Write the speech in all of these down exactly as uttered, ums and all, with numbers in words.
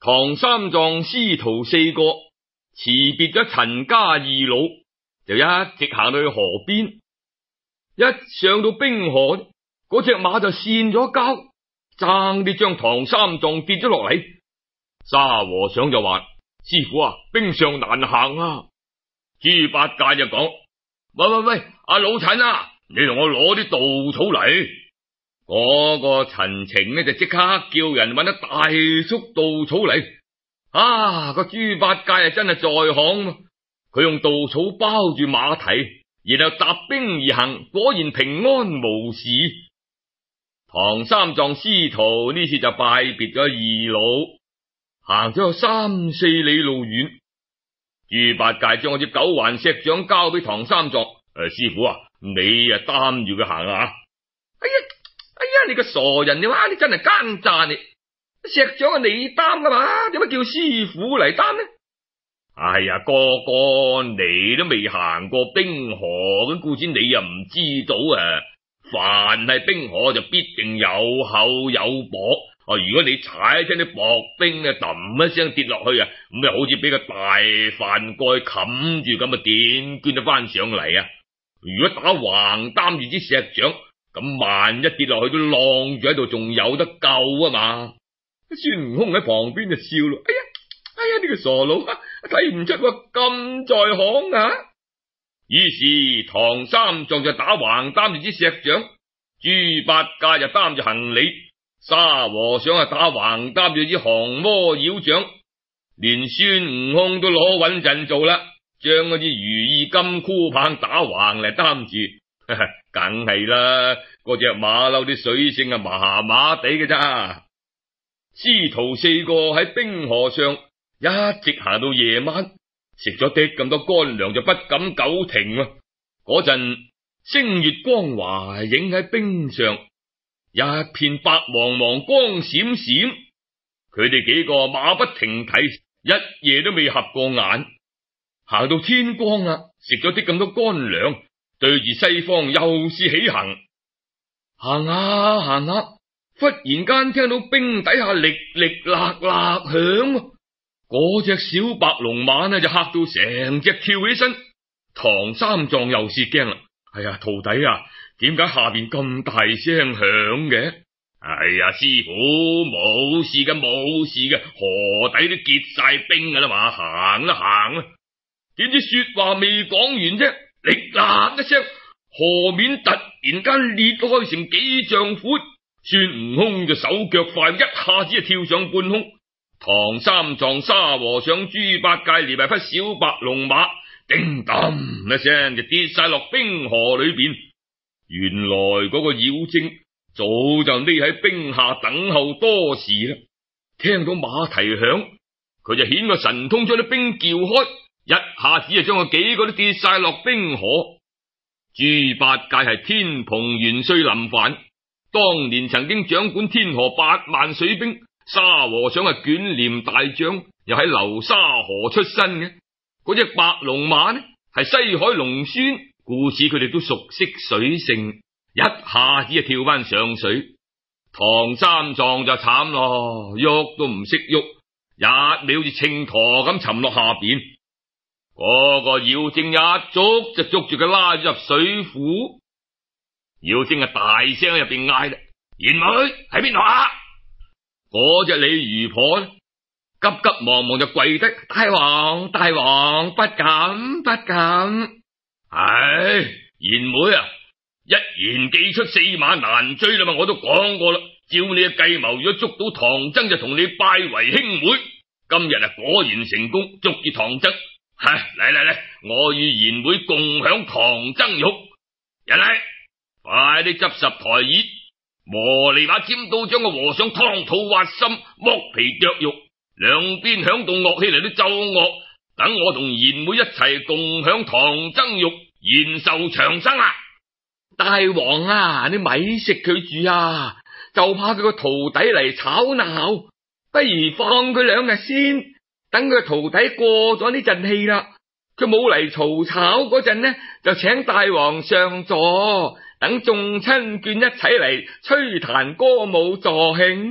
唐三藏師徒四個辭別咗陳家二老，就一直行到去河邊。一上到冰河，嗰隻馬就跣咗跤，爭啲將唐三藏跌咗落嚟。沙和尚就話：師傅啊，冰上難行啊！豬八戒就講：喂喂喂，阿老陳啊，你同我攞啲稻草嚟。嗰個陳情呢就即刻叫人搵咗大束稻草嚟。啊，個豬八戒啊真係在行，佢用稻草包住馬蹄，然後踏冰而行，果然平安無事。唐三藏師徒呢次就拜別咗二老，行咗有三四里路遠。豬八戒將嗰隻九環石掌交俾唐三藏：誒、呃，師傅啊，你啊擔住佢行下。哎呀！哎呀，你個傻人，你話你真係奸詐，你石掌係你擔噶嘛？點解叫師傅嚟擔呢？哎呀，哥哥，你都未行過冰河，咁故此你又唔知道啊！凡係冰河就必定有厚有薄。啊，如果你踩親啲薄冰啊，揼一聲跌落去啊，咁就好似俾個大飯蓋冚住咁啊，點捐得翻上嚟啊？如果打橫擔住支石掌，咁萬一跌落去都晾住喺度，仲有得救啊嘛！孫悟空喺旁邊就笑咯：哎呀，哎呀，呢個傻佬睇唔出咁在行啊！於是唐三藏就打橫擔住支石掌，豬八戒就擔住行李，沙和尚啊打橫擔住支降魔妖掌，連孫悟空都攞穩陣做啦，將嗰支如意金箍棒打橫嚟擔住。梗係啦，嗰隻馬騮啲水性啊麻麻地嘅咋。師徒四個喺冰河上一直行到夜晚，食咗啲咁多乾糧就不敢久停啊。嗰陣星月光華映喺冰上，一片白茫茫光閃閃。佢哋幾個馬不停蹄，一夜都未合過眼。行到天光啦，食咗啲咁多乾糧，對住西方又是起行。行下行下，忽然間聽到冰底下力力勒勒響，嗰隻小白龍馬呢就嚇到成隻跳起身。唐三藏又是驚啦，哎呀，徒弟啊，點解下邊咁大聲響嘅？哎呀，師傅，冇事嘅，冇事嘅，河底都結晒冰噶啦嘛，行啦行啦。點知說話未講完啫，力啦一聲，河面突然間裂開成幾丈闊，孫悟空就手腳快，一下子就跳上半空。唐三藏、沙和尚、豬八戒連埋匹小白龍馬，叮當一聲就跌晒落冰河裏邊。原來嗰個妖精早就匿喺冰下等候多時啦。聽到馬蹄響，佢就顯個神通將啲冰撬開，一下子就將佢幾個都跌晒落冰河。豬八戒係天蓬元帥林凡，當年曾經掌管天河八萬水兵。沙和尚係捲簾大將，又喺流沙河出身嘅。嗰隻白龍馬呢係西海龍孫，故此佢哋都熟悉水性，一下子就跳翻上水。唐三藏就慘咯，喐都唔識喐，一味好似秤砣咁沉落下邊。嗰個妖精一捉就捉住佢拉咗入水府。妖精啊大聲喺入邊嗌啦：賢妹喺邊度啊？嗰隻鯉魚婆呢急急忙忙就跪低：大王大王，不敢不敢。唉，賢妹啊，一言既出，駟馬難追啦嘛，我都講過啦，照你嘅計謀，如果捉到唐僧就同你拜為兄妹。今日啊果然成功，捉住唐僧。唉，嚟嚟嚟，我與賢妹共享唐僧肉。人嚟，快啲執拾台椅，磨利把尖刀將個和尚劏肚挖心，剝皮剁肉，兩邊響動樂器嚟到奏樂，等我同賢妹一齊共享唐僧肉，延壽長生啊！大王啊，你咪食佢住啊，就怕佢個徒弟嚟吵鬧，不如放佢兩日先，等佢徒弟過咗呢陣氣啦，佢冇嚟嘈吵嗰陣呢，就請大王上座，等眾親眷一齊嚟吹彈歌舞助興，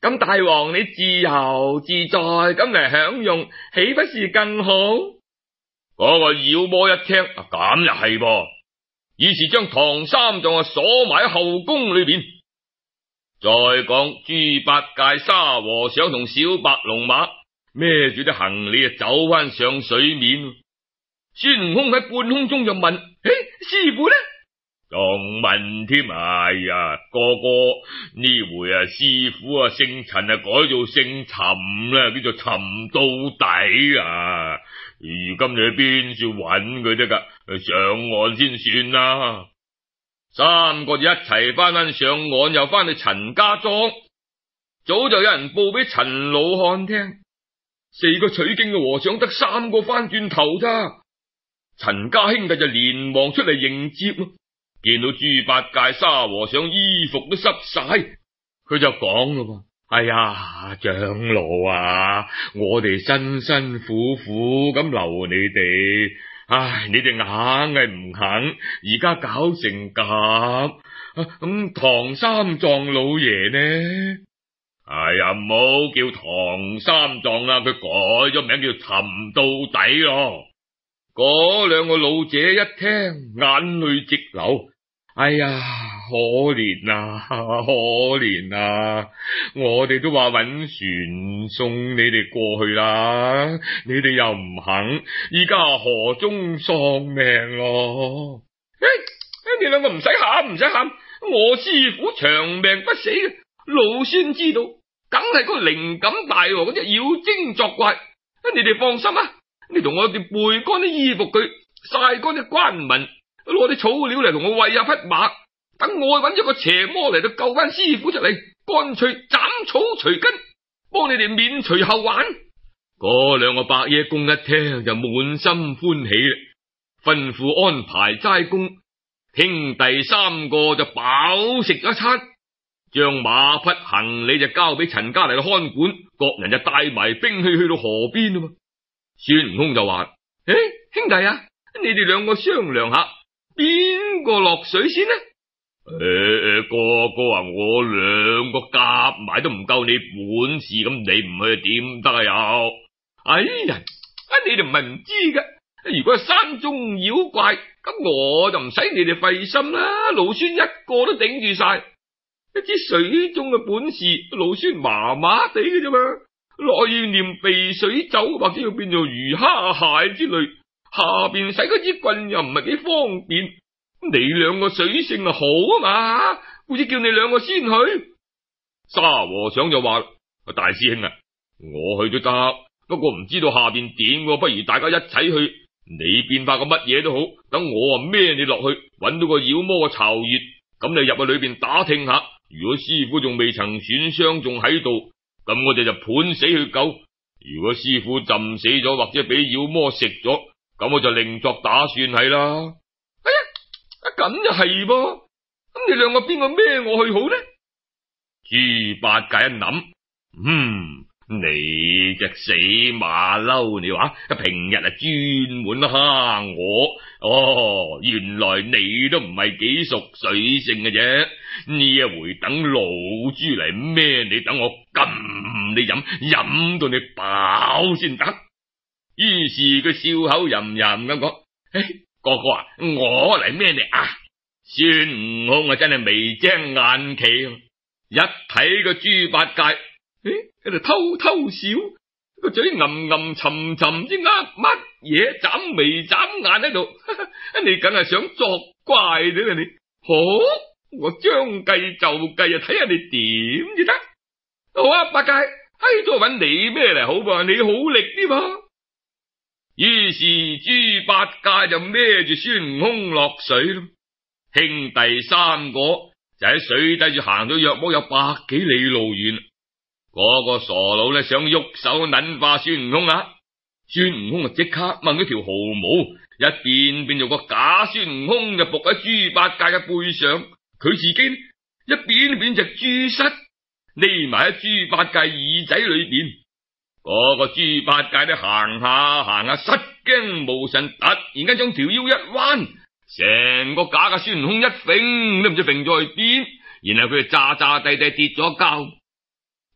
咁大王你自由自在咁嚟享用，豈不是更好？嗰個妖魔一聽，咁又係噃，於是將唐三藏啊鎖埋喺後宮裏邊。再講豬八戒、沙和尚同小白龍馬孭住啲行李啊走翻上水面。孫悟空喺半空中就問：誒，師傅呢？仲問添？哎呀，哥哥呢回啊，師傅啊姓陳啊改做姓尋啦，叫做尋到底啊！如今你去邊處揾佢得噶？上岸先算啦。三個就一齊翻返上岸，又翻去陳家莊。早就有人報俾陳老漢聽，四個取經嘅和尚得三個翻轉頭咋。陳家兄弟就連忙出嚟迎接。見到豬八戒、沙和尚衣服都濕晒，佢就講咯：哎呀，長老啊，我哋辛辛苦苦咁留你哋，唉，你哋硬係唔肯，而家搞成咁，咁唐三藏老爺呢？哎呀，唔好叫唐三藏啦，佢改咗名叫尋到底咯。嗰兩個老者一聽，眼淚直流。哎呀，可憐啊，可憐啊！我哋都話搵船送你哋過去啦，你哋又唔肯，而家河中喪命咯。誒，你兩個唔使喊，唔使喊，我師傅長命不死嘅，老孫知道，梗係嗰個靈感大王嗰隻妖精作怪。你哋放心啊，你同我哋背乾啲衣服佢，曬乾啲關紋，攞啲草料嚟同我餵下匹馬，等我揾咗個邪魔嚟到救翻師傅出嚟，乾脆斬草除根，幫你哋免除後患。嗰兩個白夜公一聽就滿心歡喜啦，吩咐安排齋公，兄弟三個就飽食咗一餐，將馬匹行李就交俾陳家嚟到看管，各人就帶埋兵器去到河邊啊嘛。孫悟空就話：誒，兄弟啊，你哋兩個商量下，邊個落水先呢？誒誒，哥哥啊，我兩個夾埋都唔夠你本事，咁你唔去點得啊？又，哎呀，啊你哋唔係唔知嘅，如果係山中妖怪，咁我就唔使你哋費心啦，老孫一個都頂住晒。一支水中嘅本事，老孫麻麻地嘅啫嘛，落要念避水咒，或者要變做魚蝦蟹之類，下邊使嗰支棍又唔係幾方便。你兩個水性啊好啊嘛，好似叫你兩個先去。沙和尚就話：大師兄啊，我去都得，不過唔知道下邊點，不如大家一齊去。你變化個乜嘢都好，等我啊孭你落去，搵到個妖魔嘅巢穴，咁你入去裏邊打聽下，如果師傅仲未曾損傷，仲喺度，咁我哋就判死去救。如果師傅浸死咗，或者俾妖魔食咗，咁我就另作打算係啦。哎呀！咁就係噃，咁你兩個邊個孭我去好呢？豬八戒一諗，嗯，你隻死馬騮，你話平日啊專門蝦我，哦，原來你都唔係幾熟水性嘅啫。呢一回等老豬嚟孭你，等我撳你飲，飲到你飽先得。於是佢笑口吟吟咁講：誒，哥哥啊，我嚟孭你啊！孫悟空啊，真係眉精眼企，一睇個豬八戒，誒喺度偷偷笑，個嘴吟吟沉沉，唔知呃乜嘢，眨眉眨眼喺度。你梗係想作怪啫啦你，好，我將計就計啊，睇下你點至得。好啊，八戒，喺度搵你咩嚟好噃？你好力啲噃。於是豬八戒就孭住孫悟空落水咯，兄弟三個就喺水底住行到約莫有百幾里路遠。嗰個傻佬咧想喐手捻化孫悟空啊，孫悟空啊即刻掹咗條毫毛，一變變做個假孫悟空就伏喺豬八戒嘅背上，佢自己一變變隻豬虱匿埋喺豬八戒耳仔裏邊。嗰個豬八戒咧行下行下失驚無神，突然間將條腰一彎，成個假嘅孫悟空一揈都唔知揈咗去邊，然後佢就詐詐地地跌咗跤。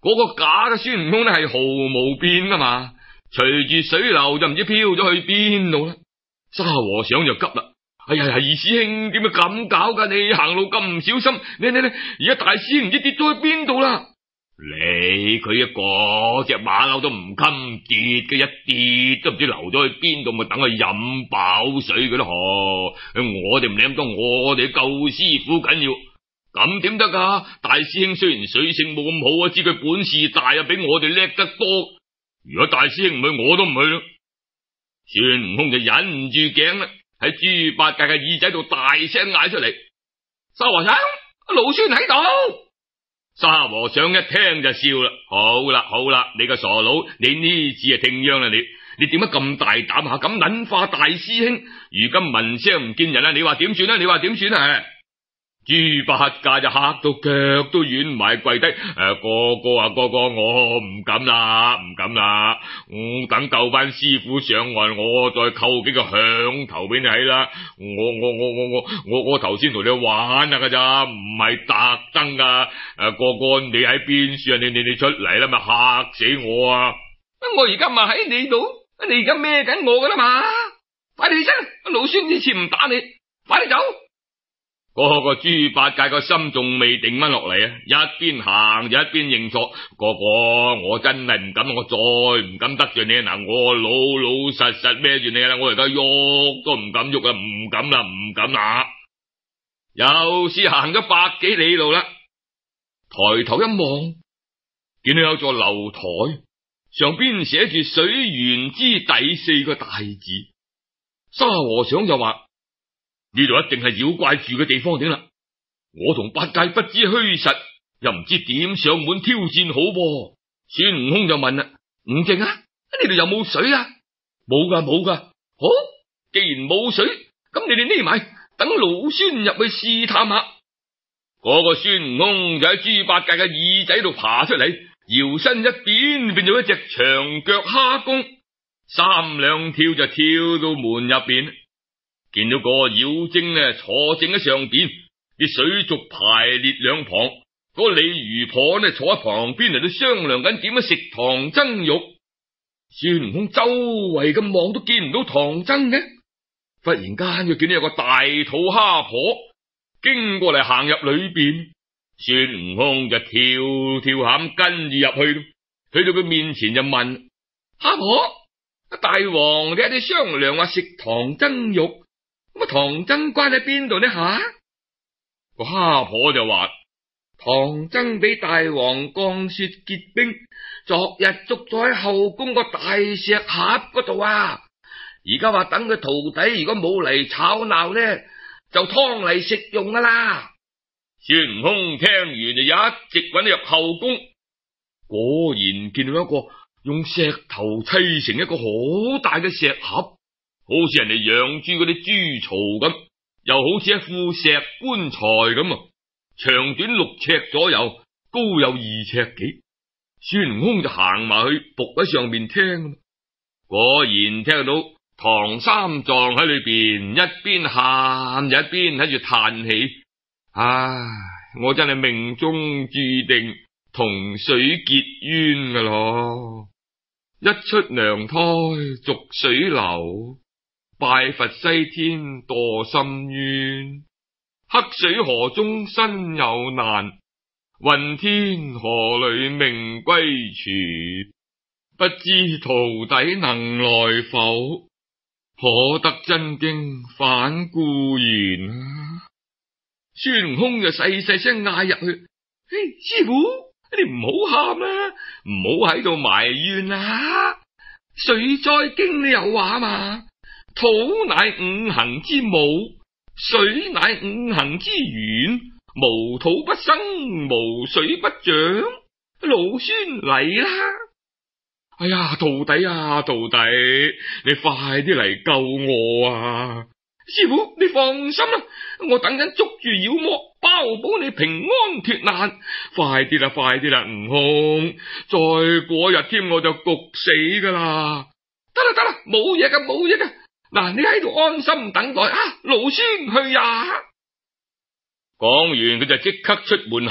嗰個假嘅孫悟空咧係毫無變噶嘛，隨住水流就唔知飄咗去邊度啦。沙和尚就急啦，哎呀，二師兄點解咁搞噶？你行路咁唔小心，你你你，而家大師兄唔知跌咗去邊度啦！你佢一個隻馬騮都唔襟跌嘅，一跌都唔知流咗去邊度，咪等佢飲飽水嘅咯。我哋唔理咁多，我哋救師傅緊要。咁點得噶？大師兄雖然水性冇咁好啊，知佢本事大啊，比我哋叻得多。如果大師兄唔去，我都唔去啦。孫悟空就忍唔住頸啦，喺豬八戒嘅耳仔度大聲嗌出嚟：沙和尚，老孫喺度！沙和尚一聽就笑啦，好啦好啦，你個傻佬，你呢次啊聽秧啦，你你點解咁大膽下咁撚化大師兄？如今聞聲唔見人啦，你話點算啊？你話點算啊？豬八戒就嚇到腳都軟埋，跪低，誒、呃，哥哥啊，哥哥，我唔敢啦，唔敢啦，嗯，等救翻師傅上岸，我再扣幾個響頭俾你睇啦。我我我我我我我頭先同你玩啊噶咋，唔係特登噶。誒，哥哥，你喺邊處啊？你你你出嚟啦，咪嚇死我啊！我而家咪喺你度，你而家孭緊我噶啦嘛，快啲起身，老孫呢次唔打你，快啲走。嗰個豬八戒個心仲未定翻落嚟啊！一邊行就一邊認錯，哥哥，我真係唔敢，我再唔敢得罪你嗱，我老老實實孭住你啦，我而家喐都唔敢喐啊，唔敢啦，唔敢啦！又是行咗百幾里路啦，抬頭一望，見到有座樓台，上邊寫住水源之底四個大字。沙和尚就話：呢度一定係妖怪住嘅地方點啦！我同八戒不知虛實，又唔知點上門挑戰好噃。孫悟空就問啦：悟淨啊，呢度有冇水啊？冇噶冇噶。好，既然冇水，咁你哋匿埋，等老孫入去試探下。嗰個孫悟空就喺豬八戒嘅耳仔度爬出嚟，搖身一變，變咗一隻長腳蝦公，三兩跳就跳到門入邊。見到個妖精呢，坐正喺上邊，啲水族排列兩旁，嗰個鯉魚婆呢，坐喺旁邊嚟到商量緊點樣食唐僧肉。孫悟空周圍咁望都見唔到唐僧嘅，忽然間佢見到有個大肚蝦婆經過嚟行入裏邊，孫悟空就跳跳下咁跟住入去，去到佢面前就問：蝦婆，大王你喺度商量話食唐僧肉？咁啊，唐僧關喺邊度呢？吓，個蝦婆就話：唐僧俾大王降雪結冰，昨日捉咗喺後宮個大石盒嗰度啊！而家話等佢徒弟如果冇嚟吵鬧呢，就劏嚟食用噶啦。孫悟空聽完就一直滾入後宮，果然見到一個用石頭砌成一個好大嘅石盒。好似人哋養豬嗰啲豬槽咁，又好似一副石棺材咁啊！長短六尺左右，高有二尺幾。孫悟空就行埋去，伏喺上面聽，果然聽到唐三藏喺裏邊一邊喊一邊喺度嘆氣：唉，我真係命中注定同水結冤噶咯！一出娘胎逐水流，拜佛西天墮深淵，黑水河中身有難，雲天河裏命歸處，不知徒弟能來否？可得真經返故園啊！孫悟空就細細聲嗌入去：嘿，師傅，你唔好喊啦，唔好喺度埋怨啦！水災經你有話嘛？土乃五行之母，水乃五行之源，無土不生，無水不長。老孫嚟啦！哎呀，徒弟啊，徒弟，你快啲嚟救我啊！師傅，你放心啦，我等緊捉住妖魔，包保你平安脫難。快啲啦，快啲啦，悟空，再過日添我就焗死噶啦！得啦得啦，冇嘢噶，冇嘢噶。嗱，你喺度安心等待啊！老孫去呀！講完佢就即刻出門口，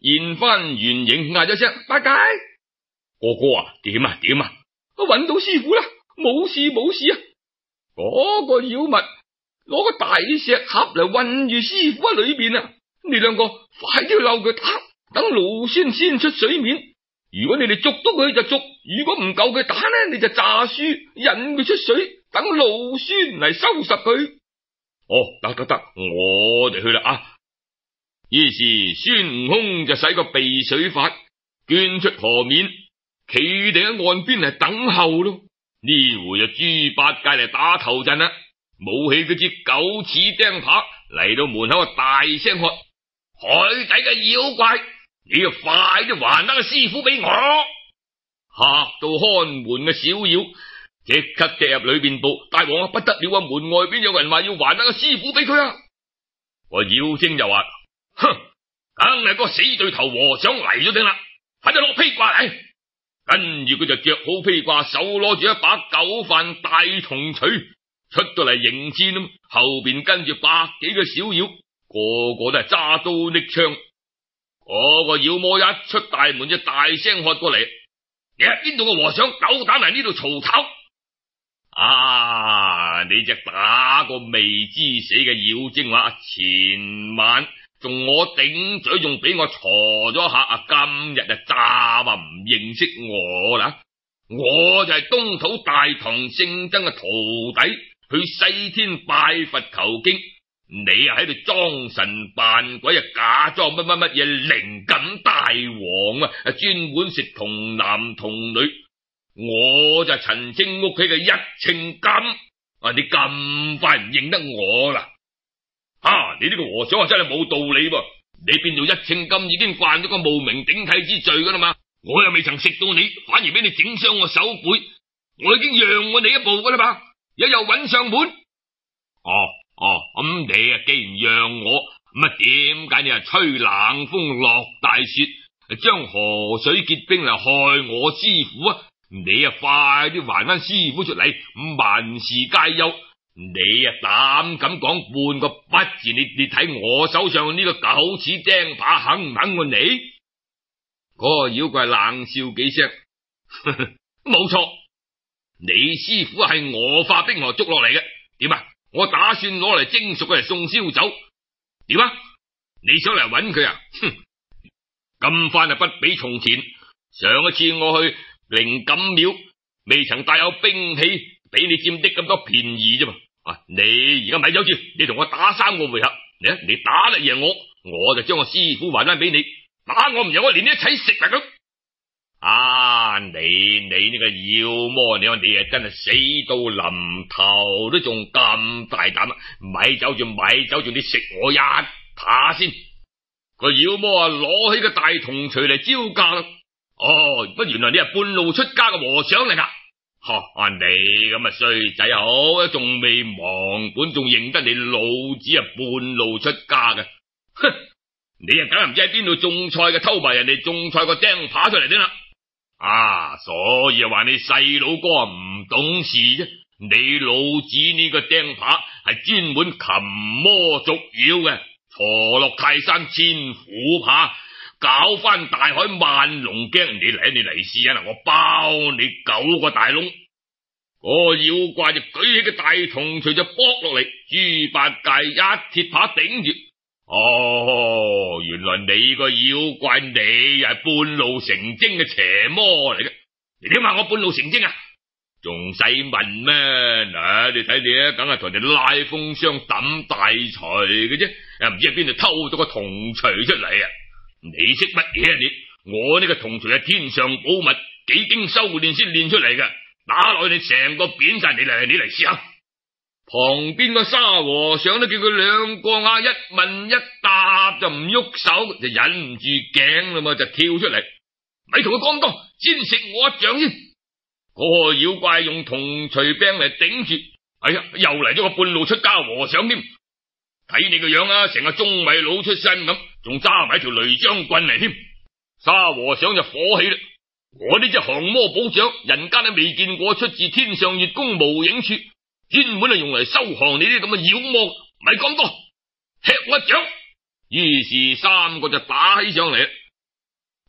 現翻原形，嗌咗聲八戒，哥哥啊，點啊點啊，我搵到師傅啦，冇事冇事啊！嗰、那個妖物攞個大石盒嚟困住師傅喺裏邊啊！你兩個快啲去撈佢打，等盧孫先出水面。如果你哋捉到佢就捉，如果唔夠佢打呢，你就詐輸引佢出水，等盧孫嚟收拾佢。哦，得得得，我哋去啦啊！於是孫悟空就使個避水法，捐出河面，企定喺岸邊嚟等候咯。呢回就豬八戒嚟打頭陣啦，舞起嗰支九齒釘耙嚟到門口啊，大聲喝：海底嘅妖怪，你就快啲還翻個師傅俾我！嚇到看門嘅小妖即刻踢入裏邊報：大王啊，不得了啊！門外邊有人話要還翻個師傅俾佢啊！個妖精就話：哼，梗係個死對頭和尚嚟咗定啦，快啲落披掛嚟！跟住佢就着好披掛，手攞住一把九瓣大銅錘出到嚟迎戰咯。後邊跟住百幾個小妖，個個都係揸刀拎槍。嗰、那個妖魔一出大門就大聲喝過嚟：你係邊度嘅和尚，夠膽嚟呢度嘈吵？啊！你只打個未知死嘅妖精話，前晚仲我頂嘴，仲俾我鋤咗下啊！今日就詐話唔認識我啦！我就係東土大唐聖僧嘅徒弟，去西天拜佛求經。你啊喺度裝神扮鬼啊，假裝乜乜乜嘢靈感大王啊，專門食童男童女。我就係陳清屋企嘅一稱金啊！你咁快唔認得我啦？啊！你呢個和尚啊，真係冇道理噃！你變做一稱金已經犯咗個冒名頂替之罪噶啦嘛！我又未曾食到你，反而俾你整傷我手背，我已經讓過你一步噶啦嘛！又又揾上門。哦哦，咁、嗯、你啊，既然讓我，咁啊，點解你啊吹冷風落大雪，將河水結冰嚟害我師傅啊？你啊，快啲還翻師傅出嚟，咁萬事皆休。你啊，膽敢講半個不字？你你睇我手上呢個九齒釘耙肯唔肯過你？嗰、那個妖怪冷笑幾聲，冇錯，你師傅係我化冰河捉落嚟嘅。點啊？我打算攞嚟蒸熟佢嚟送燒酒。點啊？你想嚟搵佢啊？哼！今番啊，不比從前。上一次我去靈感廟，未曾帶有兵器，俾你佔啲咁多便宜啫嘛。啊！你而家咪走住，你同我打三個回合，你啊，你打得贏我，我就將我師傅還翻俾你；打我唔贏，我連你一齊食埋佢。啊！你你呢個妖魔，你話你啊真係死到臨頭都仲咁大膽啊！咪走住，咪走住，你食我一下先。個妖魔啊，攞起個大銅錘嚟招架啦。哦，不原來你係半路出家嘅和尚嚟噶。吓、啊！你咁啊衰仔好，仲未忘本，仲認得你老子啊半路出家嘅。哼！你啊梗係唔知喺邊度種菜嘅，偷埋人哋種菜個釘耙出嚟先啦。啊，所以啊話你細佬哥啊唔懂事啫。你老子呢個釘耙係專門擒魔捉妖嘅，鋤落泰山千虎怕，搞翻大海萬龍驚。你嚟你嚟試下嗱，我包你九個大窿。嗰個妖怪就舉起個大銅錘就剝落嚟，豬八戒一鐵耙頂住。哦，原來你個妖怪你又係半路成精嘅邪魔嚟嘅。你點話我半路成精啊？仲使問咩？嗱，你睇你啊，梗係同人哋拉風箱抌大錘嘅啫，又唔知喺邊度偷到個銅錘出嚟啊？你識乜嘢啊你？我呢個銅錘係天上寶物，幾經修煉先練出嚟嘅，打落去你成個扁晒。你嚟，你嚟試下。旁邊個沙和尚都叫佢兩個啊，一問一答就唔喐手，就忍唔住頸啦嘛，就跳出嚟，咪同佢講咁多，先食我一掌先。嗰個妖怪用銅錘柄嚟頂住，哎呀，又嚟咗個半路出家和尚添。睇你個樣啊，成個中米佬出身咁，仲揸埋條雷將棍嚟添。沙和尚就火起啦，我呢隻降魔寶掌，人間都未見過，出自天上月宮無影處，專門係用嚟收降你啲咁嘅妖魔，咪咁多，吃我一掌。於是三個就打起上嚟，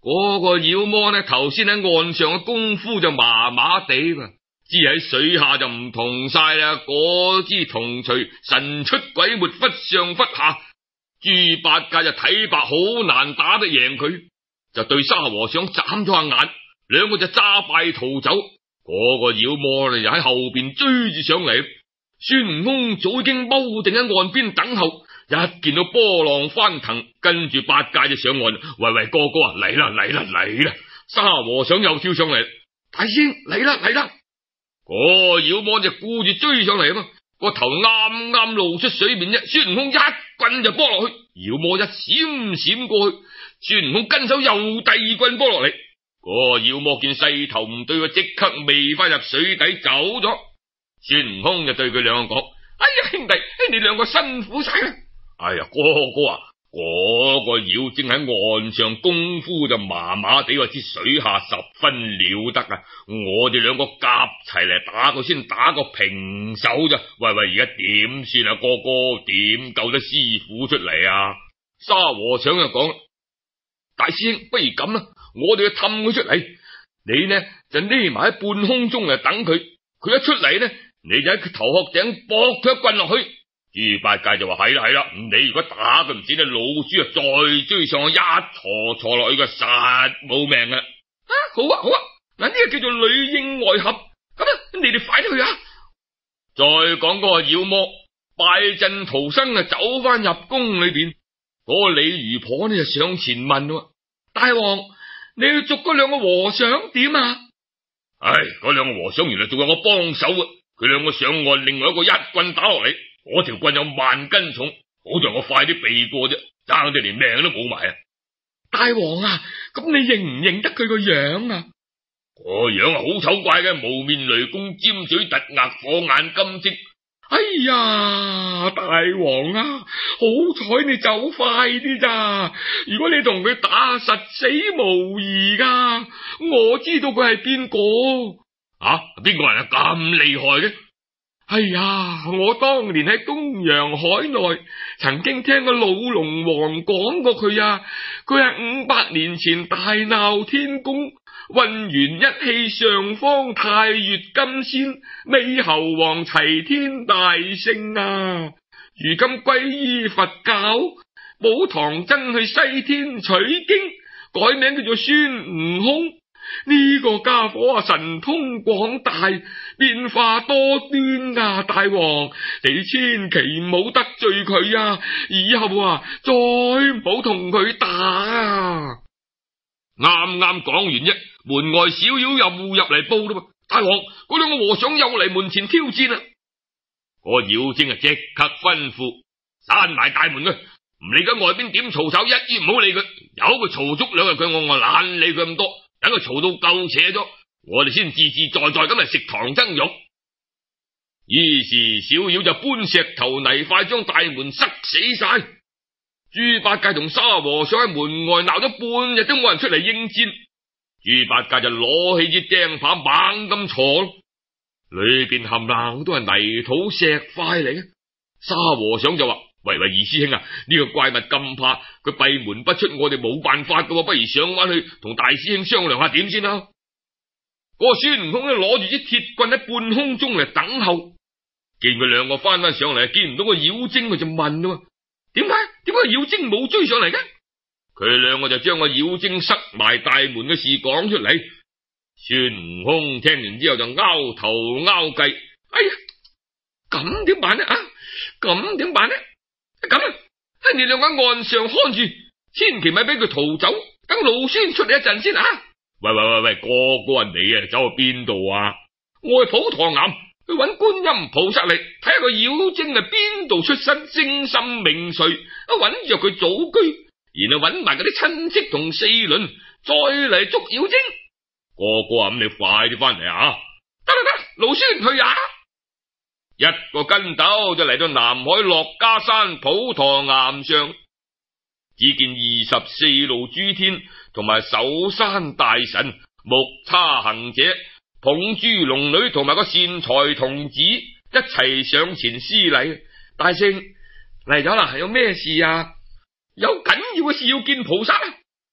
嗰個妖魔呢，頭先喺岸上嘅功夫就麻麻地噃，只喺水下就唔同晒啦。嗰支銅錘神出鬼沒，忽上忽下，豬八戒就睇白好難打得贏佢，就對沙和尚眨咗下眼，兩個就揸快逃走。嗰、那個妖魔呢，又喺後邊追住上嚟。孫悟空早已經踎定喺岸邊等候，一見到波浪翻騰，跟住八戒就上岸。喂喂，哥哥啊，嚟啦嚟啦嚟啦！沙和尚又跳上嚟，大師兄嚟啦嚟啦！嗰、那個妖魔就顧住追上嚟啊嘛，個頭啱啱露出水面啫，孫悟空一棍就波落去，妖魔一閃閃過去，孫悟空跟手又第二棍波落嚟。嗰、那個妖魔見勢頭唔對，即刻未翻入水底走咗。孫悟空就對佢兩個講：哎呀，兄弟，你兩個辛苦晒啦！哎呀，哥哥啊，嗰、那個妖精喺岸上功夫就麻麻地，話知水下十分了得啊！我哋兩個夾齊嚟打佢，先打個平手咋？喂喂，而家點算啊？哥哥點救得師傅出嚟啊？沙和尚就講：大師兄，不如咁啦，我哋去氹佢出嚟，你呢就匿埋喺半空中嚟等佢，佢一出嚟呢，你就喺佢頭殼頂搏佢一棍落去。豬八戒就話：係啦係啦，你如果打佢唔知，呢老鼠啊再追上去一鋤鋤落去，個實冇命啊！啊，好啊好啊，嗱，呢個叫做裏應外合，咁啊，你哋快啲去啊！再講嗰個妖魔敗陣逃生啊，走翻入宮裏邊，嗰、那個鯉魚婆呢就上前問：大王，你要捉嗰兩個和尚點啊？唉，嗰兩個和尚原來仲有我幫手啊！佢兩個上岸，另外一個一棍打落嚟，我條棍有萬斤重，好在我快啲避過啫，爭啲連命都冇埋啊！大王啊，咁你認唔認得佢個樣啊？個樣啊好醜怪嘅，無面雷公，尖嘴突額，火眼金睛。哎呀，大王啊，好彩你走快啲咋！如果你同佢打，實死無疑噶。我知道佢係邊個啊？邊個人啊咁厲害嘅？哎呀，我當年喺東洋海內曾經聽個老龍王講過佢啊，佢係五百年前大鬧天宮，混完一氣上方太乙金仙，美猴王齊天大聖啊！如今歸依佛教，寶堂僧去西天取經，改名叫做孫悟空。呢個家伙啊，神通廣大，變化多端啊！大王，你千祈唔好得罪佢啊！以後啊，再唔好同佢打啊！啱啱講完啫，門外小妖又入嚟報啦噃！大王，嗰兩個和尚又嚟門前挑戰啦！個妖精啊，即刻吩咐閂埋大門啊！唔理緊外邊點嘈吵，一於唔好理佢，有佢嘈足兩日，佢我我懶理佢咁多。等佢嘈到夠扯咗，我哋先自自在在咁嚟食唐僧肉。於是小妖就搬石頭泥塊將大門塞死晒。豬八戒同沙和尚喺門外鬧咗半日都冇人出嚟應戰。豬八戒就攞起支釘耙猛咁鋤，裏邊冚唪都係泥土石塊嚟嘅。沙和尚就話：喂喂，二師兄啊，呢、這個怪物咁怕，佢閉門不出，我哋冇辦法噶，不如上翻去同大師兄商量下點先啦。嗰個孫悟空咧攞住支鐵棍喺半空中嚟等候，見佢兩個翻翻上嚟，見唔到個妖精，佢就問啊：點解？點解妖精冇追上嚟嘅？佢兩個就將個妖精塞埋大門嘅事講出嚟。孫悟空聽完之後就拗頭拗計：哎呀，咁點辦呢？啊，咁點辦呢？咁啊，你兩個喺岸上看住，千祈咪俾佢逃走，等老孫出嚟一陣先啊！喂喂喂喂，哥哥啊，你啊走去邊度啊？我去普陀岩去揾觀音菩薩嚟睇下個妖精係邊度出身，精深名誰，啊揾着佢祖居，然後揾埋嗰啲親戚同四鄰，再嚟捉妖精。哥哥啊，咁你快啲翻嚟啊！得得得，老孫去啊！一個跟斗就嚟到南海樂家山普陀岩上，只見二十四路諸天同埋守山大神、木叉行者、捧珠龍女同埋個善財童子一齊上前施禮。大聖嚟咗啦，係有咩事啊？有緊要嘅事要見菩薩啊！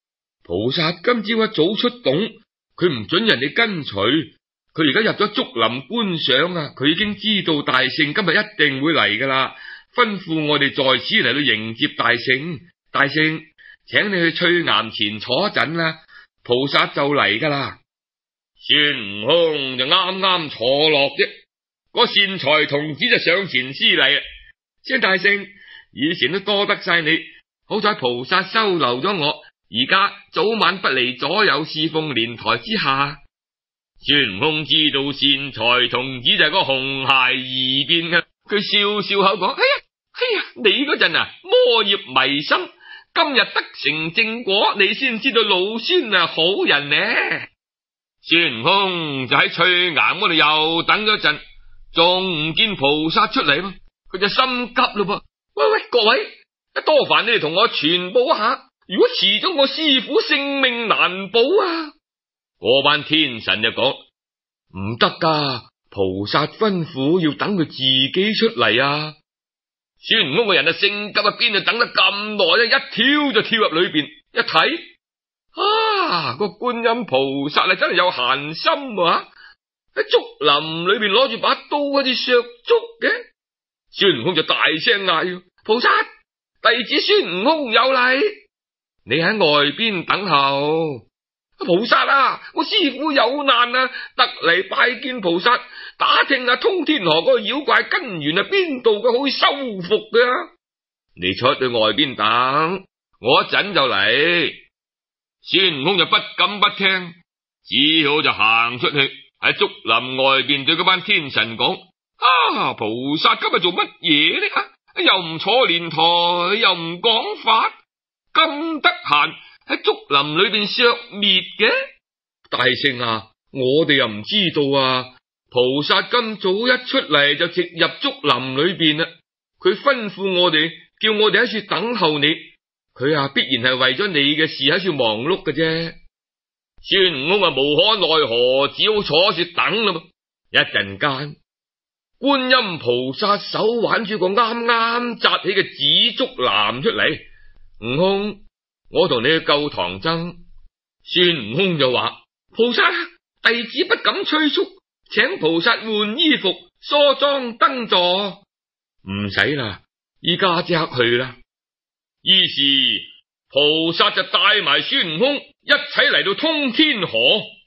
菩薩今朝一早出動，佢唔准人哋跟隨。佢而家入咗竹林觀賞啊！佢已經知道大聖今日一定會嚟噶啦，吩咐我哋在此嚟到迎接大聖。大聖，請你去翠岩前坐一陣啦，菩薩就嚟噶啦。孫悟空就啱啱坐落啫，個善財童子就上前施禮啦。孫大聖，以前都多得晒你，好在菩薩收留咗我，而家早晚不離左右侍奉蓮台之下。孫悟空知道善財童子就係個紅孩兒變嘅，佢笑笑口講：哎呀，哎呀，你嗰陣啊魔業迷心，今日得成正果，你先知道老孫係好人呢。孫悟空就喺翠岩嗰度又等咗陣，仲唔見菩薩出嚟咯，佢就心急咯噃。喂喂，各位，多煩你哋同我傳報一下，如果遲咗我師父性命難保啊！嗰班天神就講：唔得噶，菩薩吩咐要等佢自己出嚟啊！孫悟空個人啊性急啊，邊度等得咁耐啊？一跳就跳入裏邊，一睇啊，個觀音菩薩啊真係有閒心啊！喺竹林裏邊攞住把刀好似削竹嘅。孫悟空就大聲嗌：菩薩，弟子孫悟空有禮，你喺外邊等候。菩薩啊，我師父有難啊，特嚟拜見菩薩，打聽下通天河嗰個妖怪根源係邊度嘅，可以收服嘅。你出去外邊等，我一陣就嚟。孫悟空就不敢不聽，只好就行出去喺竹林外邊對嗰班天神講：啊，菩薩今日做乜嘢呢？又唔坐蓮台，又唔講法，咁得閒喺竹林裏邊削滅嘅。大聖啊，我哋又唔知道啊。菩薩今早一出嚟就直入竹林裏邊啦。佢吩咐我哋，叫我哋喺處等候你。佢啊，必然係為咗你嘅事喺處忙碌嘅啫。孫悟空啊，無可奈何，只好坐住等啦。一陣間，觀音菩薩手挽住個啱啱紮起嘅紫竹籃出嚟。悟空，我同你去救唐僧。孫悟空就話：菩薩，弟子不敢催促，請菩薩換衣服、梳妝登座。唔使啦，依家即刻去啦。於是菩薩就帶埋孫悟空一齊嚟到通天河。